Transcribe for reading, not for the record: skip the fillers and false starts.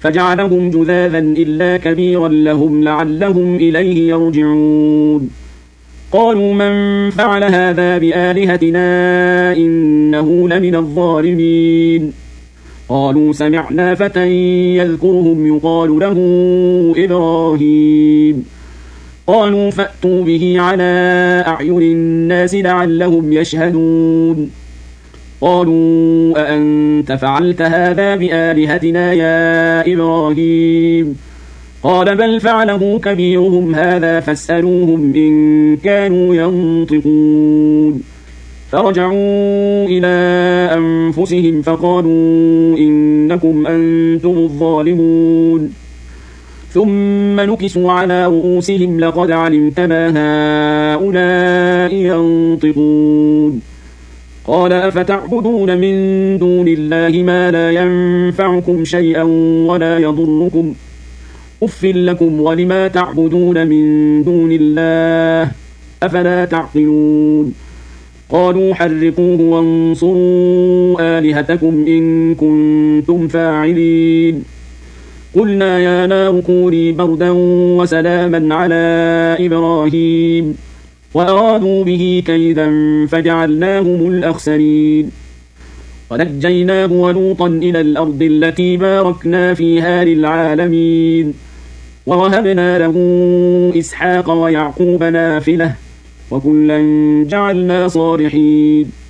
فجعلهم جذاذا إلا كبيرا لهم لعلهم إليه يرجعون. قالوا من فعل هذا بآلهتنا إنه لمن الظالمين. قالوا سمعنا فتى يذكرهم يقال له إبراهيم. قالوا فأتوا به على أعين الناس لعلهم يشهدون. قالوا أأنت فعلت هذا بآلهتنا يا إبراهيم؟ قال بل فعله كبيرهم هذا فاسألوهم إن كانوا ينطقون. فرجعوا إلى أنفسهم فقالوا إنكم أنتم الظالمون. ثم نكسوا على رؤوسهم لقد علمت ما هؤلاء ينطقون. قال أفتعبدون من دون الله ما لا ينفعكم شيئا ولا يضركم أف لكم ولما تعبدون من دون الله أفلا تعقلون. قالوا حرقوه وانصروا آلهتكم إن كنتم فاعلين. قلنا يا نار كوني بردا وسلاما على إبراهيم وأرادوا به كيدا فجعلناهم الأخسرين. ونجيناه ولوطا إلى الأرض التي باركنا فيها للعالمين. ووهبنا له إسحاق ويعقوب نافلة وكلا جعلنا صالحين.